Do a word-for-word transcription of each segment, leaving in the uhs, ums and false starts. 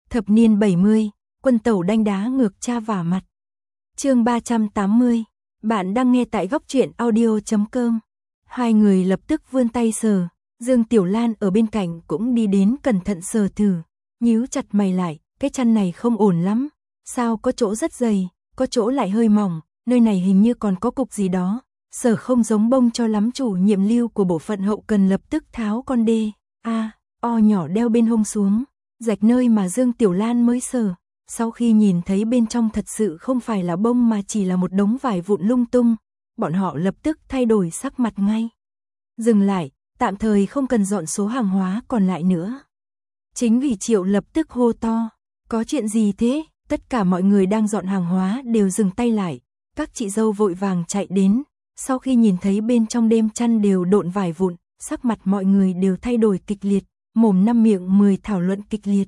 Thập niên bảy mươi, quân tẩu đanh đá ngược cha vả mặt. Chương ba trăm tám mươi. Bạn đang nghe tại góc truyện audio chấm com. Hai người lập tức vươn tay sờ, Dương Tiểu Lan ở bên cạnh cũng đi đến cẩn thận sờ thử, nhíu chặt mày lại, cái chăn này không ổn lắm, sao có chỗ rất dày, có chỗ lại hơi mỏng, nơi này hình như còn có cục gì đó, sờ không giống bông cho lắm. Chủ nhiệm Lưu của bộ phận hậu cần lập tức tháo con đê, a, o nhỏ đeo bên hông xuống, rạch nơi mà Dương Tiểu Lan mới sờ. Sau khi nhìn thấy bên trong thật sự không phải là bông mà chỉ là một đống vải vụn lung tung, bọn họ lập tức thay đổi sắc mặt ngay. Dừng lại, tạm thời không cần dọn số hàng hóa còn lại nữa. Chính vì Triệu lập tức hô to, có chuyện gì thế? Tất cả mọi người đang dọn hàng hóa đều dừng tay lại, các chị dâu vội vàng chạy đến, sau khi nhìn thấy bên trong đêm chăn đều độn vải vụn, sắc mặt mọi người đều thay đổi kịch liệt, mồm năm miệng mười thảo luận kịch liệt.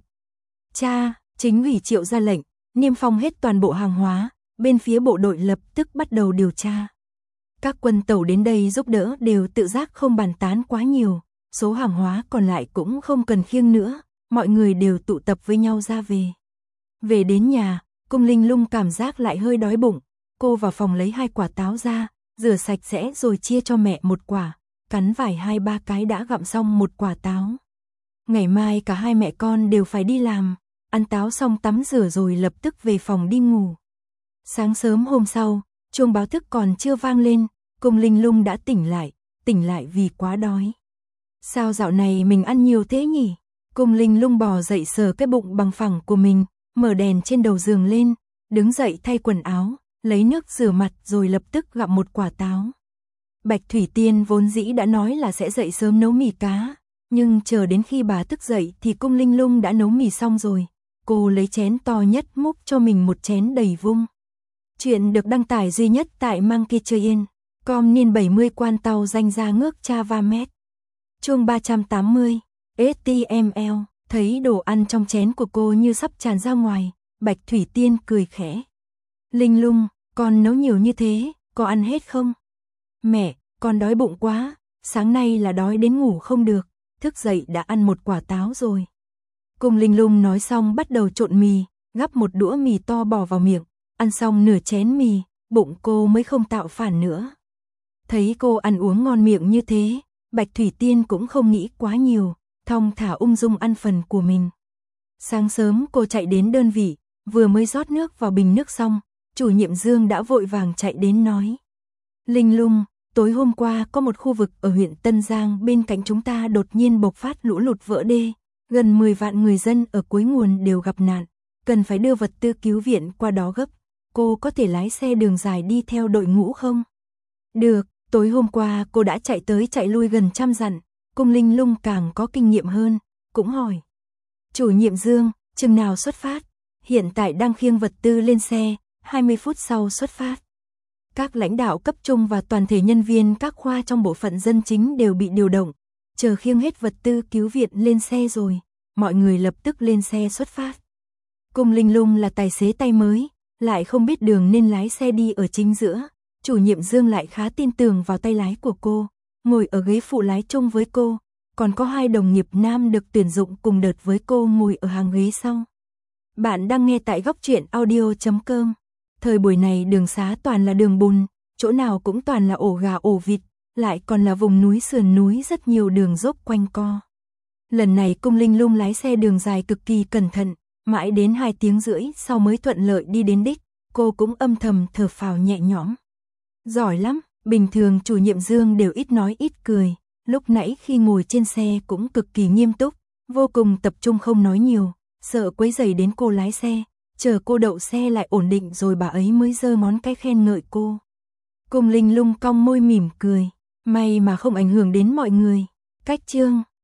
Cha, chính vì Triệu ra lệnh, niêm phong hết toàn bộ hàng hóa, bên phía bộ đội lập tức bắt đầu điều tra. Các quân tẩu đến đây giúp đỡ đều tự giác không bàn tán quá nhiều, số hàng hóa còn lại cũng không cần khiêng nữa, mọi người đều tụ tập với nhau ra về. Về đến nhà, Cung Linh Lung cảm giác lại hơi đói bụng, cô vào phòng lấy hai quả táo ra, rửa sạch sẽ rồi chia cho mẹ một quả, cắn vài hai ba cái đã gặm xong một quả táo. Ngày mai cả hai mẹ con đều phải đi làm, ăn táo xong tắm rửa rồi lập tức về phòng đi ngủ. Sáng sớm hôm sau, chuông báo thức còn chưa vang lên, Cung Linh Lung đã tỉnh lại, tỉnh lại vì quá đói. Sao dạo này mình ăn nhiều thế nhỉ? Cung Linh Lung bò dậy sờ cái bụng bằng phẳng của mình, mở đèn trên đầu giường lên, đứng dậy thay quần áo, lấy nước rửa mặt rồi lập tức gặm một quả táo. Bạch Thủy Tiên vốn dĩ đã nói là sẽ dậy sớm nấu mì cá, nhưng chờ đến khi bà thức dậy thì Cung Linh Lung đã nấu mì xong rồi. Cô lấy chén to nhất múc cho mình một chén đầy vung. Chuyện được đăng tải duy nhất tại Monkey Chơi Yên. Com niên bảy mươi quan tàu danh ra ngước cha va mét. Chương ba trăm tám mươi. ét tê em lờ. Thấy đồ ăn trong chén của cô như sắp tràn ra ngoài, Bạch Thủy Tiên cười khẽ. Linh Lung, con nấu nhiều như thế, có ăn hết không? Mẹ, con đói bụng quá, sáng nay là đói đến ngủ không được, thức dậy đã ăn một quả táo rồi. Cung Linh Lung nói xong bắt đầu trộn mì, gắp một đũa mì to bỏ vào miệng, ăn xong nửa chén mì, bụng cô mới không tạo phản nữa. Thấy cô ăn uống ngon miệng như thế, Bạch Thủy Tiên cũng không nghĩ quá nhiều, thong thả ung dung ăn phần của mình. Sáng sớm cô chạy đến đơn vị, vừa mới rót nước vào bình nước xong, chủ nhiệm Dương đã vội vàng chạy đến nói. Linh Lung, tối hôm qua có một khu vực ở huyện Tân Giang bên cạnh chúng ta đột nhiên bộc phát lũ lụt vỡ đê, gần mười vạn người dân ở cuối nguồn đều gặp nạn, cần phải đưa vật tư cứu viện qua đó gấp, cô có thể lái xe đường dài đi theo đội ngũ không? Được, tối hôm qua cô đã chạy tới chạy lui gần trăm dặm. Cung Linh Lung càng có kinh nghiệm hơn, cũng hỏi. Chủ nhiệm Dương, chừng nào xuất phát? Hiện tại đang khiêng vật tư lên xe, hai mươi phút sau xuất phát. Các lãnh đạo cấp trung và toàn thể nhân viên các khoa trong bộ phận dân chính đều bị điều động, chờ khiêng hết vật tư cứu viện lên xe rồi, mọi người lập tức lên xe xuất phát. Cung Linh Lung là tài xế tay mới, lại không biết đường nên lái xe đi ở chính giữa, chủ nhiệm Dương lại khá tin tưởng vào tay lái của cô, ngồi ở ghế phụ lái chung với cô, còn có hai đồng nghiệp nam được tuyển dụng cùng đợt với cô ngồi ở hàng ghế sau. Bạn đang nghe tại góc truyện audio chấm com. Thời buổi này đường xá toàn là đường bùn, chỗ nào cũng toàn là ổ gà ổ vịt, lại còn là vùng núi sườn núi rất nhiều đường dốc quanh co. Lần này Cung Linh Lung lái xe đường dài cực kỳ cẩn thận, mãi đến hai tiếng rưỡi sau mới thuận lợi đi đến đích, cô cũng âm thầm thở phào nhẹ nhõm. Giỏi lắm, bình thường chủ nhiệm Dương đều ít nói ít cười, lúc nãy khi ngồi trên xe cũng cực kỳ nghiêm túc, vô cùng tập trung không nói nhiều, sợ quấy rầy đến cô lái xe, chờ cô đậu xe lại ổn định rồi bà ấy mới giơ ngón cái khen ngợi cô. Cung Linh Lung cong môi mỉm cười, may mà không ảnh hưởng đến mọi người. Cách chương